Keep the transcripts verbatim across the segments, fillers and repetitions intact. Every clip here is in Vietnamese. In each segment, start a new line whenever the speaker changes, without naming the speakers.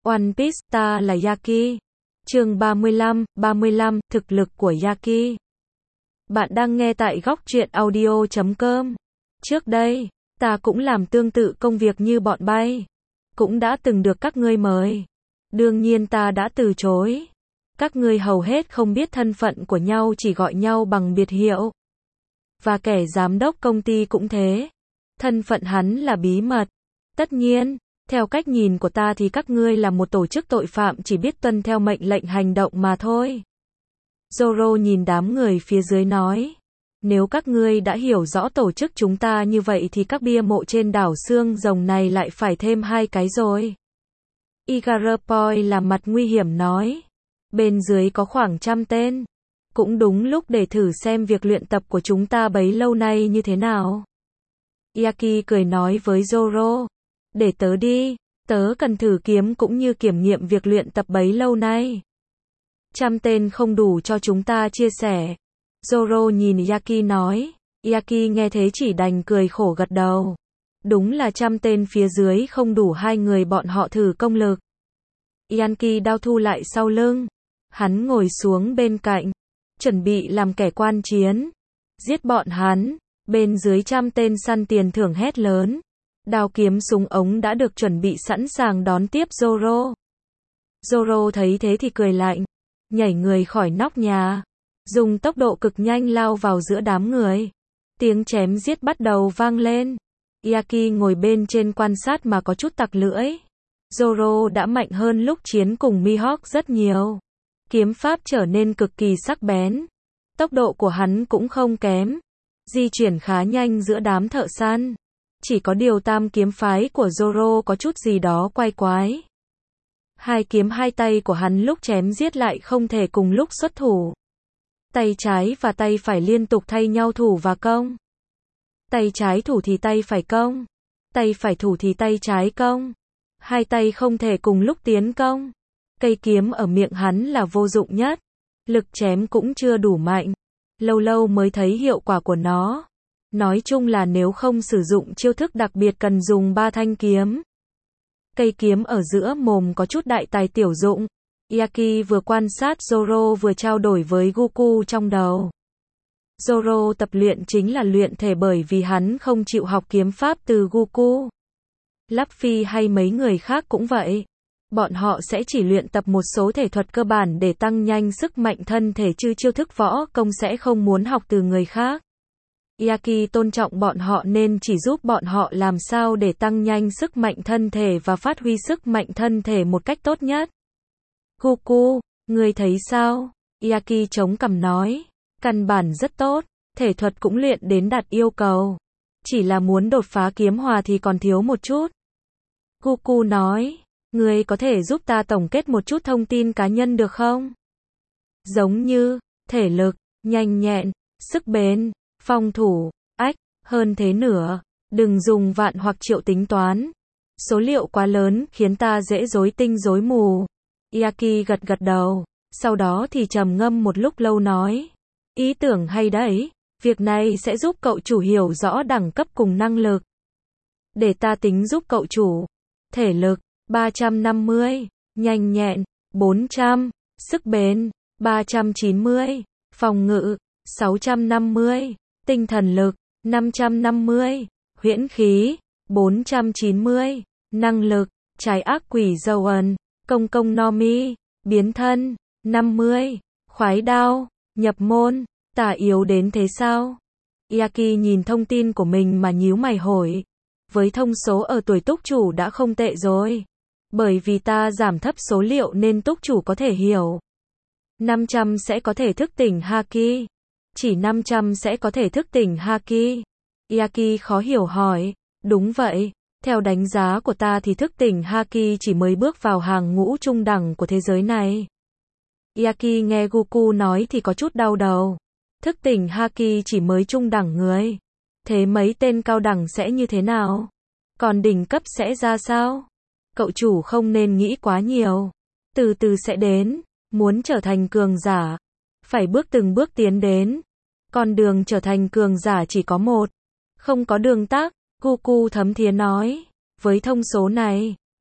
One Piece, ta là Yaki. Chương ba mươi lăm, ba mươi lăm, thực lực của Yaki. Bạn đang nghe tại góc truyện audio chấm com. Trước đây, ta cũng làm tương tự công việc như bọn bay. Cũng đã từng được các ngươi mời. Đương nhiên ta đã từ chối. Các ngươi hầu hết không biết thân phận của nhau, chỉ gọi nhau bằng biệt hiệu. Và kẻ giám đốc công ty cũng thế. Thân phận hắn là bí mật. Tất nhiên, theo cách nhìn của ta thì các ngươi là một tổ chức tội phạm chỉ biết tuân theo mệnh lệnh hành động mà thôi. Zoro nhìn đám người phía dưới nói. Nếu các ngươi đã hiểu rõ tổ chức chúng ta như vậy thì các bia mộ trên đảo xương rồng này lại phải thêm hai cái rồi. Igarapoi làm mặt nguy hiểm nói. Bên dưới có khoảng trăm tên. Cũng đúng lúc để thử xem việc luyện tập của chúng ta bấy lâu nay như thế nào. Yaki cười nói với Zoro. Để tớ đi, tớ cần thử kiếm cũng như kiểm nghiệm việc luyện tập bấy lâu nay. Trăm tên không đủ cho chúng ta chia sẻ. Zoro nhìn Yaki nói. Yaki nghe thế chỉ đành cười khổ gật đầu. Đúng là trăm tên phía dưới không đủ hai người bọn họ thử công lực. Yaki đao thu lại sau lưng. Hắn ngồi xuống bên cạnh. Chuẩn bị làm kẻ quan chiến. Giết bọn hắn. Bên dưới trăm tên săn tiền thưởng hét lớn. Đao kiếm súng ống đã được chuẩn bị sẵn sàng đón tiếp Zoro. Zoro thấy thế thì cười lạnh. Nhảy người khỏi nóc nhà. Dùng tốc độ cực nhanh lao vào giữa đám người. Tiếng chém giết bắt đầu vang lên. Yaki ngồi bên trên quan sát mà có chút tặc lưỡi. Zoro đã mạnh hơn lúc chiến cùng Mihawk rất nhiều. Kiếm pháp trở nên cực kỳ sắc bén. Tốc độ của hắn cũng không kém. Di chuyển khá nhanh giữa đám thợ săn. Chỉ có điều tam kiếm phái của Zoro có chút gì đó quái quái. Hai kiếm hai tay của hắn lúc chém giết lại không thể cùng lúc xuất thủ. Tay trái và tay phải liên tục thay nhau thủ và công. Tay trái thủ thì tay phải công. Tay phải thủ thì tay trái công. Hai tay không thể cùng lúc tiến công. Cây kiếm ở miệng hắn là vô dụng nhất. Lực chém cũng chưa đủ mạnh. Lâu lâu mới thấy hiệu quả của nó. Nói chung là nếu không sử dụng chiêu thức đặc biệt cần dùng ba thanh kiếm. Cây kiếm ở giữa mồm có chút đại tài tiểu dụng. Yaki vừa quan sát Zoro vừa trao đổi với Goku trong đầu. Zoro tập luyện chính là luyện thể bởi vì hắn không chịu học kiếm pháp từ Goku. Luffy hay mấy người khác cũng vậy. Bọn họ sẽ chỉ luyện tập một số thể thuật cơ bản để tăng nhanh sức mạnh thân thể chứ chiêu thức võ công sẽ không muốn học từ người khác. Yaki tôn trọng bọn họ nên chỉ giúp bọn họ làm sao để tăng nhanh sức mạnh thân thể và phát huy sức mạnh thân thể một cách tốt nhất. Goku, ngươi thấy sao? Yaki chống cằm nói. Căn bản rất tốt, thể thuật cũng luyện đến đạt yêu cầu. Chỉ là muốn đột phá kiếm hòa thì còn thiếu một chút. Goku nói. Ngươi có thể giúp ta tổng kết một chút thông tin cá nhân được không? Giống như, thể lực, nhanh nhẹn, sức bền, phòng thủ, ách, hơn thế nữa. Đừng dùng vạn hoặc triệu tính toán. Số liệu quá lớn khiến ta dễ rối tinh rối mù. Yaki gật gật đầu. Sau đó thì trầm ngâm một lúc lâu nói. Ý tưởng hay đấy. Việc này sẽ giúp cậu chủ hiểu rõ đẳng cấp cùng năng lực. Để ta tính giúp cậu chủ. Thể lực, ba trăm năm mươi. Nhanh nhẹn, bốn trăm. Sức bền, ba trăm chín mươi. Phòng ngự, sáu trăm năm mươi. Tinh thần lực, năm trăm năm mươi. Huyễn khí, bốn trăm chín mươi. Năng lực, trái ác quỷ dầu ẩn, công công no mi, biến thân, năm mươi. Khoái đao, nhập môn, tả yếu đến thế sao? Yaki nhìn thông tin của mình mà nhíu mày hỏi. Với thông số ở tuổi túc chủ đã không tệ rồi. Bởi vì ta giảm thấp số liệu nên túc chủ có thể hiểu. năm trăm sẽ có thể thức tỉnh Haki. Chỉ năm trăm sẽ có thể thức tỉnh Haki. Yaki khó hiểu hỏi. Đúng vậy. Theo đánh giá của ta thì thức tỉnh Haki chỉ mới bước vào hàng ngũ trung đẳng của thế giới này. Yaki nghe Goku nói thì có chút đau đầu. Thức tỉnh Haki chỉ mới trung đẳng người. Thế mấy tên cao đẳng sẽ như thế nào? Còn đỉnh cấp sẽ ra sao? Cậu chủ không nên nghĩ quá nhiều. Từ từ sẽ đến. Muốn trở thành cường giả. Phải bước từng bước tiến đến. Con đường trở thành cường giả chỉ có một. Không có đường tắt. Goku thấm thía nói. Với thông số này,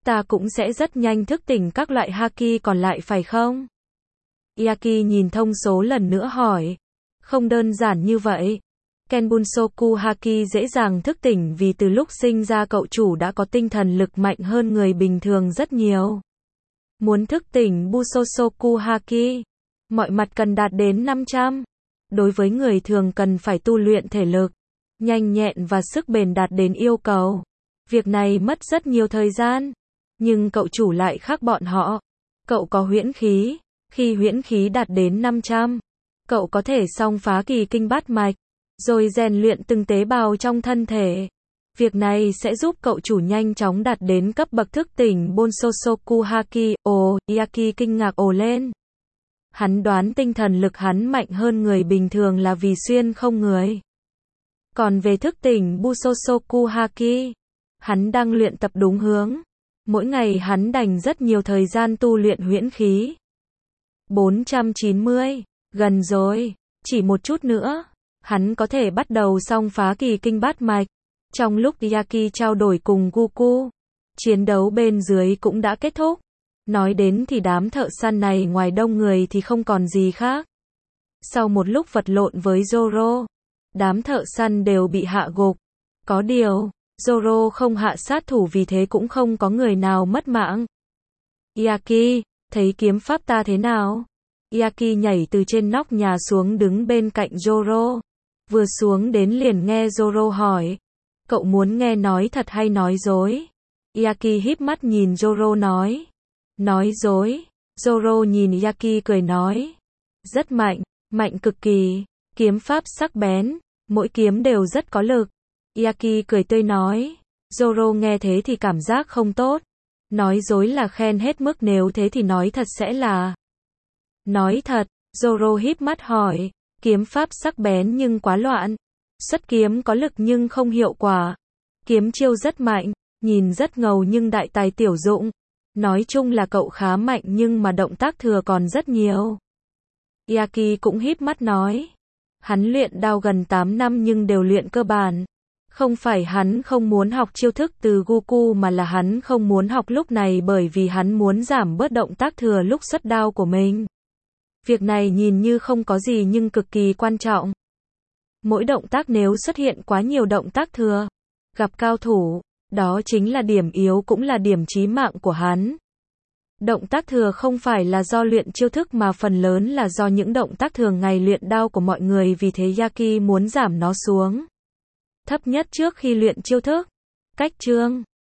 ta cũng sẽ rất nhanh thức tỉnh các loại haki còn lại phải không? Yaki nhìn thông số lần nữa hỏi. Không đơn giản như vậy. Kenbunsoku haki dễ dàng thức tỉnh vì từ lúc sinh ra cậu chủ đã có tinh thần lực mạnh hơn người bình thường rất nhiều. Muốn thức tỉnh Busosoku haki, mọi mặt cần đạt đến năm trăm. Đối với người thường cần phải tu luyện thể lực, nhanh nhẹn và sức bền đạt đến yêu cầu. Việc này mất rất nhiều thời gian, nhưng cậu chủ lại khác bọn họ. Cậu có huyễn khí, khi huyễn khí đạt đến năm trăm, cậu có thể xông phá kỳ kinh bát mạch, rồi rèn luyện từng tế bào trong thân thể. Việc này sẽ giúp cậu chủ nhanh chóng đạt đến cấp bậc thức tỉnh Bonsosoku haki. Ồ, Yaki kinh ngạc ồ lên. Hắn đoán tinh thần lực hắn mạnh hơn người bình thường là vì xuyên không người. Còn về thức tỉnh Busosoku haki, hắn đang luyện tập đúng hướng. Mỗi ngày hắn dành rất nhiều thời gian tu luyện huyễn khí. bốn trăm chín mươi, gần rồi, chỉ một chút nữa, hắn có thể bắt đầu xông phá kỳ kinh bát mạch. Trong lúc Yaki trao đổi cùng Goku, chiến đấu bên dưới cũng đã kết thúc. Nói đến thì đám thợ săn này ngoài đông người thì không còn gì khác. Sau một lúc vật lộn với Zoro, đám thợ săn đều bị hạ gục. Có điều, Zoro không hạ sát thủ vì thế cũng không có người nào mất mạng. Yaki, thấy kiếm pháp ta thế nào? Yaki nhảy từ trên nóc nhà xuống đứng bên cạnh Zoro. Vừa xuống đến liền nghe Zoro hỏi. Cậu muốn nghe nói thật hay nói dối? Yaki híp mắt nhìn Zoro nói. Nói dối. Zoro nhìn Yaki cười nói. Rất mạnh, mạnh cực kỳ. Kiếm pháp sắc bén, mỗi kiếm đều rất có lực. Yaki cười tươi nói. Zoro nghe thế thì cảm giác không tốt. Nói dối là khen hết mức, nếu thế thì nói thật sẽ là. Nói thật, Zoro híp mắt hỏi. Kiếm pháp sắc bén nhưng quá loạn. Xuất kiếm có lực nhưng không hiệu quả. Kiếm chiêu rất mạnh, nhìn rất ngầu nhưng đại tài tiểu dụng. Nói chung là cậu khá mạnh nhưng mà động tác thừa còn rất nhiều. Yaki cũng híp mắt nói. Hắn luyện đao gần tám năm nhưng đều luyện cơ bản. Không phải hắn không muốn học chiêu thức từ Goku mà là hắn không muốn học lúc này bởi vì hắn muốn giảm bớt động tác thừa lúc xuất đao của mình. Việc này nhìn như không có gì nhưng cực kỳ quan trọng. Mỗi động tác nếu xuất hiện quá nhiều động tác thừa, gặp cao thủ, đó chính là điểm yếu cũng là điểm chí mạng của hắn. Động tác thừa không phải là do luyện chiêu thức mà phần lớn là do những động tác thường ngày luyện đao của mọi người, vì thế Yaki muốn giảm nó xuống thấp nhất trước khi luyện chiêu thức. Cách chương